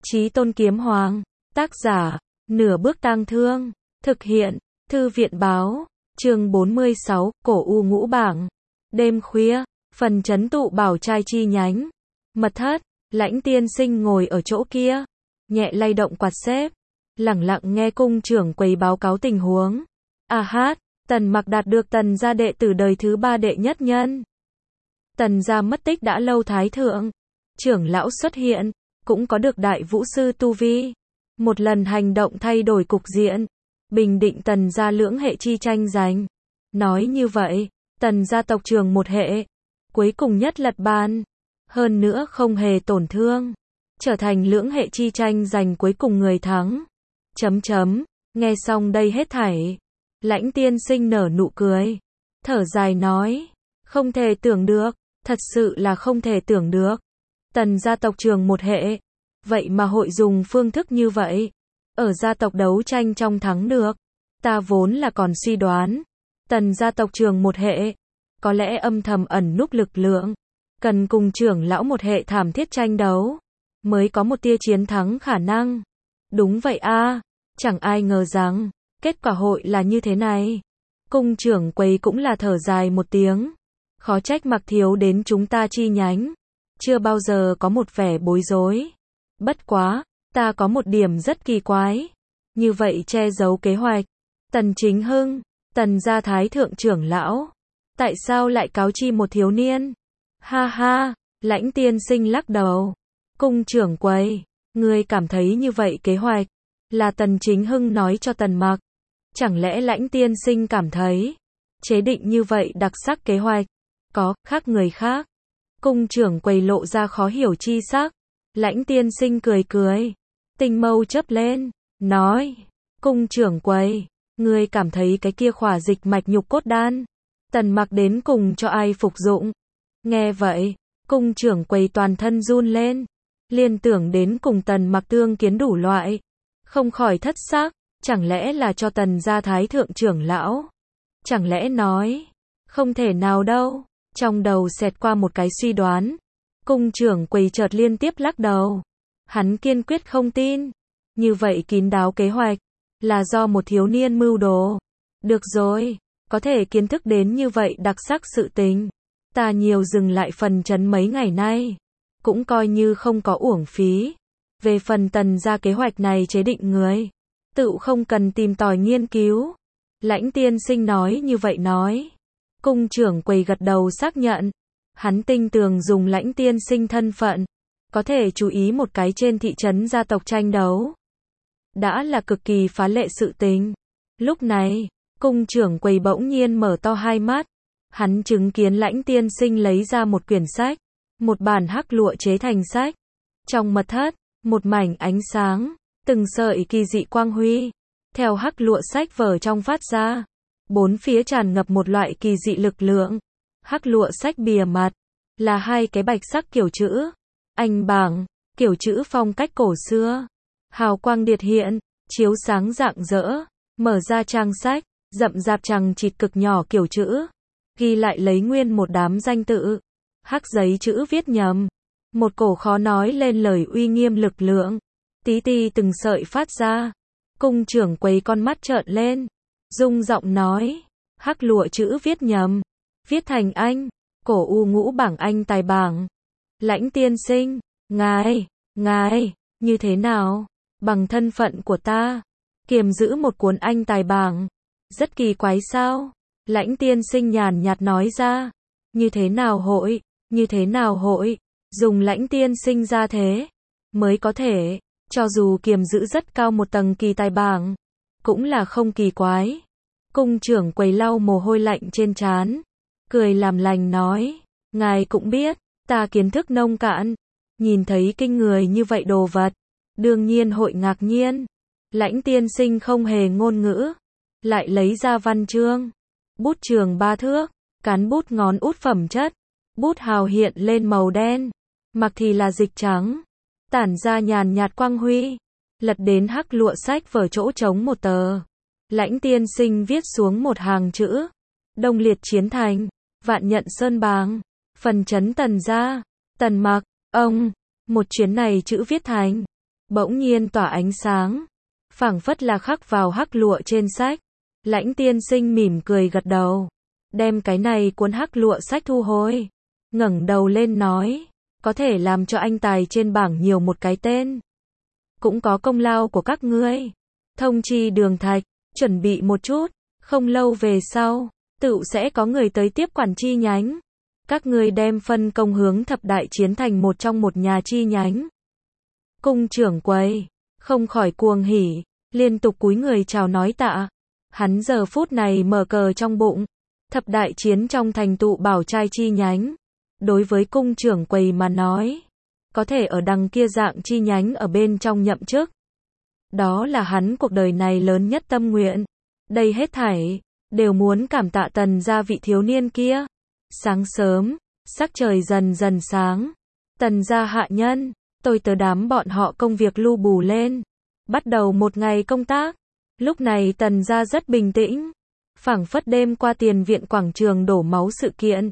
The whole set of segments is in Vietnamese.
Chí Tôn Kiếm Hoàng. Tác giả, Nửa Bước Tang Thương. Thực hiện, Thư viện Báo. Chương 46, Cổ U Ngũ Bảng. Đêm khuya, phần trấn tụ bảo trai chi nhánh. Mật thất, Lãnh tiên sinh ngồi ở chỗ kia, nhẹ lay động quạt xếp, lẳng lặng nghe cung trưởng quầy báo cáo tình huống. Tần Mặc đạt được Tần gia đệ tử đời thứ 3 đệ nhất nhân. Tần gia mất tích đã lâu, thái thượng trưởng lão xuất hiện, cũng có được đại vũ sư tu vi. Một lần hành động thay đổi cục diện, bình định Tần gia lưỡng hệ chi tranh giành. Nói như vậy, Tần gia tộc trường một hệ, cuối cùng nhất lật bàn. Hơn nữa không hề tổn thương, trở thành lưỡng hệ chi tranh giành cuối cùng người thắng. Nghe xong đây hết thảy, Lãnh tiên sinh nở nụ cười, thở dài nói, không thể tưởng được, thật sự là không thể tưởng được. Tần gia tộc trường một hệ, vậy mà hội dùng phương thức như vậy, ở gia tộc đấu tranh trong thắng được. Ta vốn là còn suy đoán, Tần gia tộc trường một hệ, có lẽ âm thầm ẩn núp lực lượng, cần cùng trưởng lão một hệ thảm thiết tranh đấu, mới có một tia chiến thắng khả năng. Đúng vậy a, chẳng ai ngờ rằng, kết quả hội là như thế này. Cung trưởng quầy cũng là thở dài một tiếng, khó trách Mặc thiếu đến chúng ta chi nhánh, chưa bao giờ có một vẻ bối rối. Bất quá, ta có một điểm rất kỳ quái, như vậy che giấu kế hoạch. Tần Chính Hưng, Tần gia thái thượng trưởng lão, tại sao lại cáo chi một thiếu niên? Ha ha, Lãnh tiên sinh lắc đầu. Cung trưởng quầy, ngươi cảm thấy như vậy kế hoạch là Tần Chính Hưng nói cho Tần Mặc? Chẳng lẽ Lãnh tiên sinh cảm thấy chế định như vậy đặc sắc kế hoạch có khác người khác? Cung trưởng quầy lộ ra khó hiểu chi sắc. Lãnh tiên sinh cười cười, tinh mâu chớp lên, nói, cung trưởng quầy, ngươi cảm thấy cái kia khỏa dịch mạch nhục cốt đan, Tần Mặc đến cùng cho ai phục dụng? Nghe vậy, cung trưởng quầy toàn thân run lên, liên tưởng đến cùng Tần Mặc tương kiến đủ loại, không khỏi thất sắc, chẳng lẽ là cho Tần gia thái thượng trưởng lão? Chẳng lẽ nói, không thể nào đâu. Trong đầu xẹt qua một cái suy đoán, cung trưởng quầy chợt liên tiếp lắc đầu. Hắn kiên quyết không tin, như vậy kín đáo kế hoạch, là do một thiếu niên mưu đồ. Được rồi, có thể kiến thức đến như vậy đặc sắc sự tình, ta nhiều dừng lại phần trấn mấy ngày nay, cũng coi như không có uổng phí. Về phần Tần gia kế hoạch này chế định người, tự không cần tìm tòi nghiên cứu. Lãnh tiên sinh nói như vậy nói. Cung trưởng quầy gật đầu xác nhận, hắn tinh tường dùng Lãnh tiên sinh thân phận, có thể chú ý một cái trên thị trấn gia tộc tranh đấu, đã là cực kỳ phá lệ sự tình. Lúc này, cung trưởng quầy bỗng nhiên mở to hai mắt, hắn chứng kiến Lãnh tiên sinh lấy ra một quyển sách, một bản hắc lụa chế thành sách. Trong mật thất, một mảnh ánh sáng, từng sợi kỳ dị quang huy, theo hắc lụa sách vở trong phát ra. Bốn phía tràn ngập một loại kỳ dị lực lượng. Hắc lụa sách bìa mặt là hai cái bạch sắc kiểu chữ anh bảng, kiểu chữ phong cách cổ xưa, hào quang điệt hiện, chiếu sáng rạng rỡ. Mở ra trang sách, rậm rạp chằng chịt cực nhỏ kiểu chữ, ghi lại lấy nguyên một đám danh tự. Hắc giấy chữ viết nhầm, một cổ khó nói lên lời uy nghiêm lực lượng, tí ti từng sợi phát ra. Cung trưởng quầy con mắt trợn lên, rung giọng nói, hắc lụa chữ viết nhầm, viết thành anh, cổ u ngũ bảng anh tài bảng. Lãnh tiên sinh, ngài, như thế nào? Bằng thân phận của ta, kiềm giữ một cuốn anh tài bảng, rất kỳ quái sao? Lãnh tiên sinh nhàn nhạt nói ra, như thế nào hội, dùng Lãnh tiên sinh ra thế, mới có thể, cho dù kiềm giữ rất cao một tầng kỳ tài bảng, cũng là không kỳ quái. Cung trưởng quầy lau mồ hôi lạnh trên trán, cười làm lành nói, ngài cũng biết, ta kiến thức nông cạn, nhìn thấy kinh người như vậy đồ vật, đương nhiên hội ngạc nhiên. Lãnh tiên sinh không hề ngôn ngữ, lại lấy ra văn chương, bút trường 3 thước, cán bút ngón út phẩm chất, bút hào hiện lên màu đen, mặc thì là dịch trắng, tản ra nhàn nhạt quang huy. Lật đến hắc lụa sách vở chỗ trống một tờ, Lãnh tiên sinh viết xuống một hàng chữ, Đông Liệt chiến thành, vạn nhận sơn bàng, phần trấn Tần gia, Tần Mặc, ông, một chuyến này chữ viết thành, bỗng nhiên tỏa ánh sáng, phảng phất là khắc vào hắc lụa trên sách. Lãnh tiên sinh mỉm cười gật đầu, đem cái này cuốn hắc lụa sách thu hồi, ngẩng đầu lên nói, có thể làm cho anh tài trên bảng nhiều một cái tên, cũng có công lao của các ngươi. Thông chi Đường Thạch, chuẩn bị một chút, không lâu về sau, tựu sẽ có người tới tiếp quản chi nhánh. Các ngươi đem phân công hướng Thập Đại Chiến thành một trong một nhà chi nhánh. Cung trưởng quầy không khỏi cuồng hỉ, liên tục cúi người chào nói tạ. Hắn giờ phút này mở cờ trong bụng, Thập Đại Chiến trong thành tụ bảo trai chi nhánh. Đối với cung trưởng quầy mà nói, có thể ở đằng kia dạng chi nhánh ở bên trong nhậm chức, đó là hắn cuộc đời này lớn nhất tâm nguyện. Đây hết thảy đều muốn cảm tạ Tần gia vị thiếu niên kia. Sáng sớm, sắc trời dần dần sáng, Tần gia hạ nhân, tôi tớ đám bọn họ công việc lu bù lên, bắt đầu một ngày công tác. Lúc này Tần gia rất bình tĩnh, phảng phất đêm qua tiền viện quảng trường đổ máu sự kiện,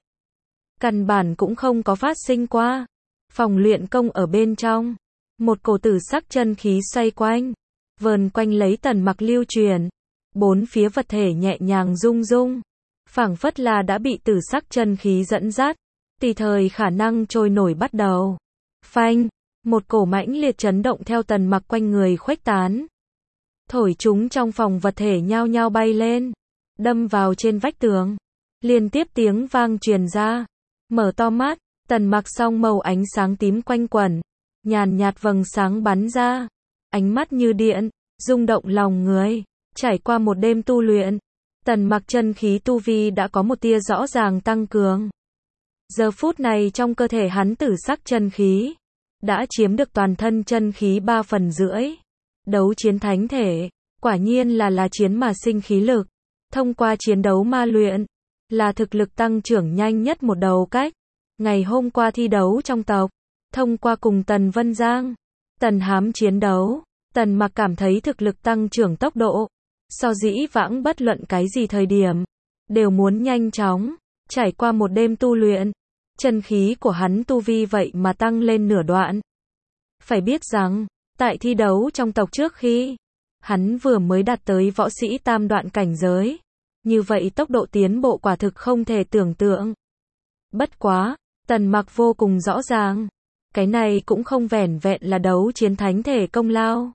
căn bản cũng không có phát sinh qua. Phòng luyện công ở bên trong, một cổ tử sắc chân khí xoay quanh, vờn quanh lấy Tần Mặc lưu truyền, bốn phía vật thể nhẹ nhàng rung rung, phảng phất là đã bị tử sắc chân khí dẫn dắt, tùy thời khả năng trôi nổi bắt đầu. Phanh, một cổ mãnh liệt chấn động theo Tần Mặc quanh người khuếch tán, thổi chúng trong phòng vật thể nhao nhao bay lên, đâm vào trên vách tường, liên tiếp tiếng vang truyền ra. Mở to mắt, Tần Mặc song màu ánh sáng tím quanh quẩn, nhàn nhạt vầng sáng bắn ra, ánh mắt như điện, rung động lòng người. Trải qua một đêm tu luyện, Tần Mặc chân khí tu vi đã có một tia rõ ràng tăng cường. Giờ phút này trong cơ thể hắn tử sắc chân khí đã chiếm được toàn thân chân khí 3/3. Đấu chiến thánh thể, quả nhiên là chiến mà sinh khí lực. Thông qua chiến đấu ma luyện, là thực lực tăng trưởng nhanh nhất một đầu cách. Ngày hôm qua thi đấu trong tộc, thông qua cùng Tần Vân Giang, Tần Hám chiến đấu, Tần Mặc cảm thấy thực lực tăng trưởng tốc độ, so dĩ vãng bất luận cái gì thời điểm, đều muốn nhanh chóng. Trải qua một đêm tu luyện, chân khí của hắn tu vi vậy mà tăng lên nửa đoạn. Phải biết rằng, tại thi đấu trong tộc trước khi, hắn vừa mới đạt tới võ sĩ tam đoạn cảnh giới. Như vậy tốc độ tiến bộ quả thực không thể tưởng tượng. Bất quá, Tần Mặc vô cùng rõ ràng, cái này cũng không vẻn vẹn là đấu chiến thánh thể công lao,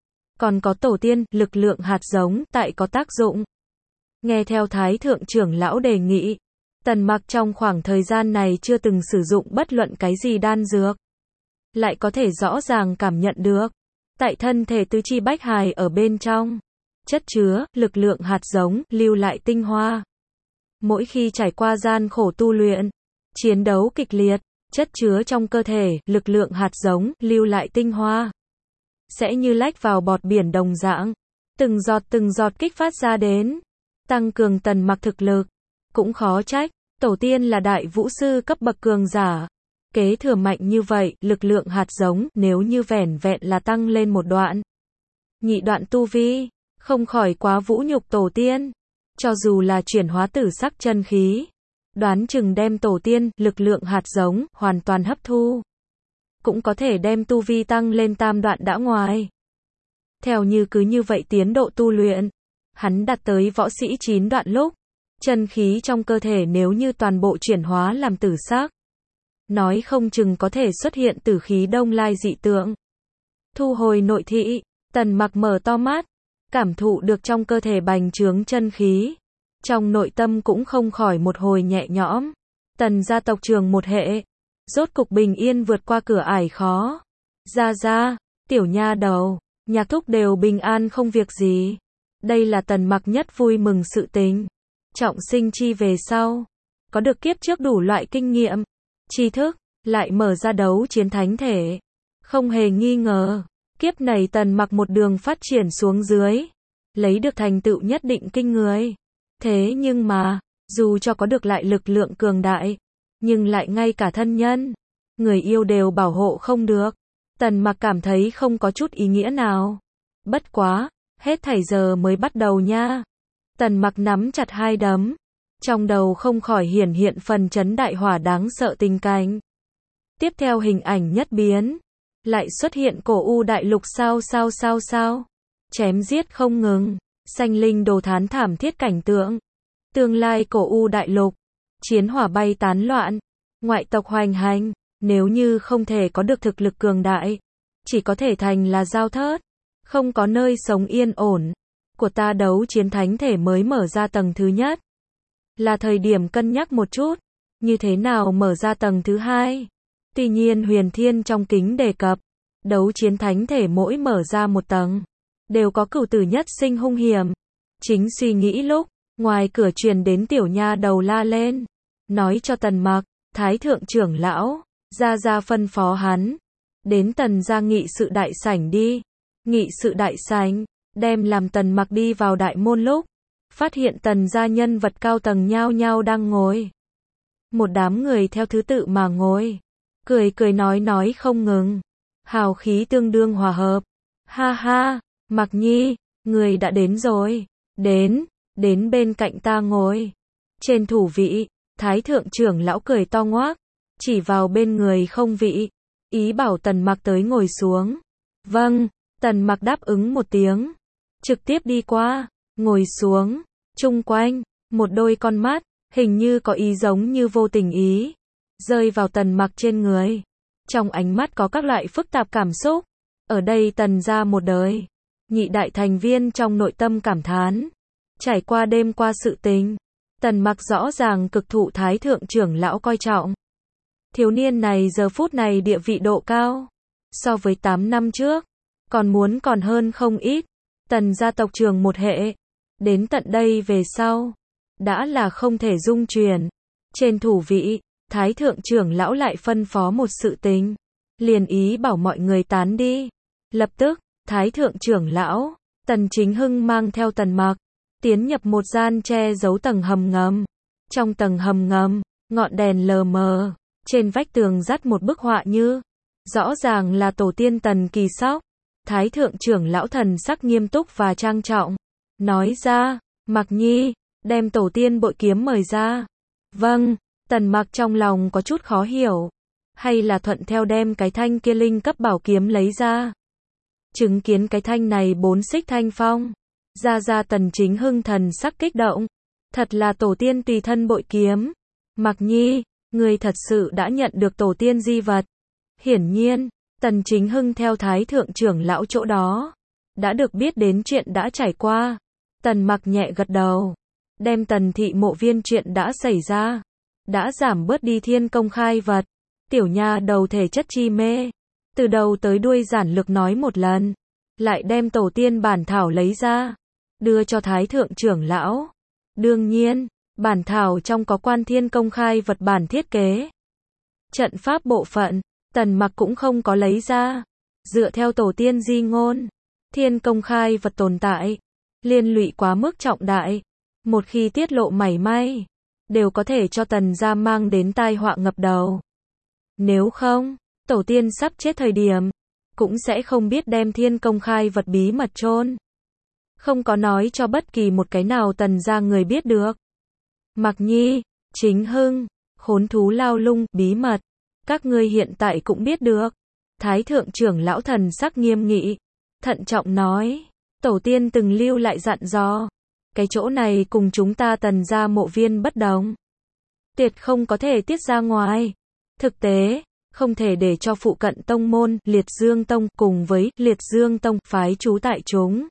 còn có tổ tiên, lực lượng hạt giống, tại có tác dụng. Nghe theo Thái Thượng trưởng lão đề nghị, Tần Mặc trong khoảng thời gian này chưa từng sử dụng bất luận cái gì đan dược, lại có thể rõ ràng cảm nhận được, tại thân thể tứ chi bách hài ở bên trong, chất chứa, lực lượng hạt giống, lưu lại tinh hoa. Mỗi khi trải qua gian khổ tu luyện, chiến đấu kịch liệt, chất chứa trong cơ thể, lực lượng hạt giống, lưu lại tinh hoa, sẽ như lách vào bọt biển đồng dạng, từng giọt kích phát ra đến, tăng cường Tần Mặc thực lực. Cũng khó trách, tổ tiên là đại vũ sư cấp bậc cường giả, kế thừa mạnh như vậy, lực lượng hạt giống, nếu như vẻn vẹn là tăng lên một đoạn, nhị đoạn tu vi, không khỏi quá vũ nhục tổ tiên. Cho dù là chuyển hóa tử sắc chân khí, đoán chừng đem tổ tiên, lực lượng hạt giống, hoàn toàn hấp thu, cũng có thể đem tu vi tăng lên tam đoạn đã ngoài. Theo như cứ như vậy tiến độ tu luyện, hắn đạt tới võ sĩ 9 đoạn lúc, chân khí trong cơ thể nếu như toàn bộ chuyển hóa làm tử sắc, nói không chừng có thể xuất hiện tử khí đông lai dị tượng. Thu hồi nội thị, Tần Mặc mở to mắt, cảm thụ được trong cơ thể bành trướng chân khí, trong nội tâm cũng không khỏi một hồi nhẹ nhõm. Tần gia tộc trường một hệ, rốt cục bình yên vượt qua cửa ải khó. Ra, tiểu nha đầu, Nhạc thúc đều bình an không việc gì. Đây là Tần Mặc nhất vui mừng sự tình. Trọng sinh chi về sau, có được kiếp trước đủ loại kinh nghiệm, tri thức, lại mở ra đấu chiến thánh thể. Không hề nghi ngờ, kiếp này Tần Mặc một đường phát triển xuống dưới, lấy được thành tựu nhất định kinh người. Thế nhưng mà, dù cho có được lại lực lượng cường đại, nhưng lại ngay cả thân nhân, người yêu đều bảo hộ không được. Tần Mặc cảm thấy không có chút ý nghĩa nào. Bất quá, hết thảy giờ mới bắt đầu nha. Tần Mặc nắm chặt hai đấm, trong đầu không khỏi hiển hiện phần chấn đại hỏa đáng sợ tình cảnh. Tiếp theo hình ảnh nhất biến, lại xuất hiện cổ u đại lục sao. Chém giết không ngừng, sanh linh đồ thán thảm thiết cảnh tượng. Tương lai cổ u đại lục, chiến hỏa bay tán loạn, ngoại tộc hoành hành, nếu như không thể có được thực lực cường đại, chỉ có thể thành là dao thớt, không có nơi sống yên ổn. Của ta đấu chiến thánh thể mới mở ra tầng thứ nhất. Là thời điểm cân nhắc một chút, như thế nào mở ra tầng thứ hai. Tuy nhiên Huyền Thiên trong kính đề cập, đấu chiến thánh thể mỗi mở ra một tầng, đều có cửu tử nhất sinh hung hiểm. Chính suy nghĩ lúc, ngoài cửa truyền đến tiểu nha đầu la lên, nói cho Tần Mặc, Thái thượng trưởng lão, ra phân phó hắn, đến Tần gia nghị sự đại sảnh đi. Nghị sự đại sảnh, đem làm Tần Mặc đi vào đại môn lúc, phát hiện Tần gia nhân vật cao tầng nhao nhao đang ngồi. Một đám người theo thứ tự mà ngồi, cười nói không ngừng, hào khí tương đương hòa hợp. Ha ha, Mặc Nhi, người đã đến rồi, đến bên cạnh ta ngồi. Trên thủ vị, Thái thượng trưởng lão cười to ngoác, chỉ vào bên người không vị, ý bảo Tần Mặc tới ngồi xuống. Vâng, Tần Mặc đáp ứng một tiếng, trực tiếp đi qua, ngồi xuống. Chung quanh, một đôi con mắt, hình như có ý giống như vô tình ý, rơi vào Tần Mặc trên người. Trong ánh mắt có các loại phức tạp cảm xúc. Ở đây Tần gia một đời, nhị đại thành viên trong nội tâm cảm thán. Trải qua đêm qua sự tình, Tần Mặc rõ ràng cực thụ Thái thượng trưởng lão coi trọng. Thiếu niên này giờ phút này địa vị độ cao, so với 8 năm trước, còn hơn không ít. Tần gia tộc trường một hệ, đến tận đây về sau, đã là không thể dung chuyển. Trên thủ vị, Thái thượng trưởng lão lại phân phó một sự tình, liền ý bảo mọi người tán đi. Lập tức, Thái thượng trưởng lão, Tần Chính Hưng mang theo Tần Mặc, tiến nhập một gian che giấu tầng hầm ngầm. Trong tầng hầm ngầm, ngọn đèn lờ mờ, trên vách tường dắt một bức họa như, rõ ràng là tổ tiên Tần Kỳ Sóc. Thái thượng trưởng lão thần sắc nghiêm túc và trang trọng, nói ra, Mặc Nhi, đem tổ tiên bội kiếm mời ra. Vâng, Tần Mặc trong lòng có chút khó hiểu, hay là thuận theo đem cái thanh kia linh cấp bảo kiếm lấy ra. Chứng kiến cái thanh này 4 xích thanh phong, ra Tần Chính Hưng thần sắc kích động, thật là tổ tiên tùy thân bội kiếm. Mặc Nhi, người thật sự đã nhận được tổ tiên di vật. Hiển nhiên, Tần Chính Hưng theo Thái thượng trưởng lão chỗ đó, đã được biết đến chuyện đã trải qua. Tần Mặc nhẹ gật đầu, đem Tần thị mộ viên chuyện đã xảy ra, đã giảm bớt đi thiên công khai vật. Tiểu nha đầu thể chất chi mê, từ đầu tới đuôi giản lược nói một lần, lại đem tổ tiên bản thảo lấy ra, đưa cho Thái thượng trưởng lão. Đương nhiên, bản thảo trong có quan thiên công khai vật bản thiết kế. Trận pháp bộ phận, Tần Mặc cũng không có lấy ra. Dựa theo tổ tiên di ngôn, thiên công khai vật tồn tại, liên lụy quá mức trọng đại. Một khi tiết lộ mảy may, đều có thể cho Tần gia mang đến tai họa ngập đầu. Nếu không, tổ tiên sắp chết thời điểm, cũng sẽ không biết đem thiên công khai vật bí mật chôn. Không có nói cho bất kỳ một cái nào Tần gia người biết được. Mặc Nhi, Chính Hưng, khốn thú lao lung, bí mật, các ngươi hiện tại cũng biết được. Thái thượng trưởng lão thần sắc nghiêm nghị, thận trọng nói, tổ tiên từng lưu lại dặn dò, cái chỗ này cùng chúng ta Tần gia mộ viên bất đồng, tuyệt không có thể tiết ra ngoài. Thực tế, không thể để cho phụ cận tông môn, Liệt Dương Tông, cùng với Liệt Dương Tông, phái trú tại chúng.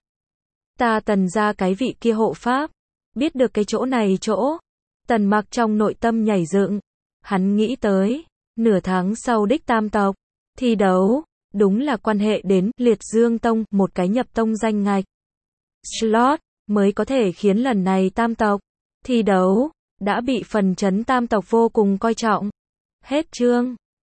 Ta Tần gia cái vị kia hộ pháp, biết được cái chỗ này chỗ. Tần Mặc trong nội tâm nhảy dựng, hắn nghĩ tới, nửa tháng sau đích tam tộc, thi đấu, đúng là quan hệ đến Liệt Dương Tông, một cái nhập tông danh ngạch. Slot, mới có thể khiến lần này tam tộc, thi đấu, đã bị phần chấn tam tộc vô cùng coi trọng. Hết chương.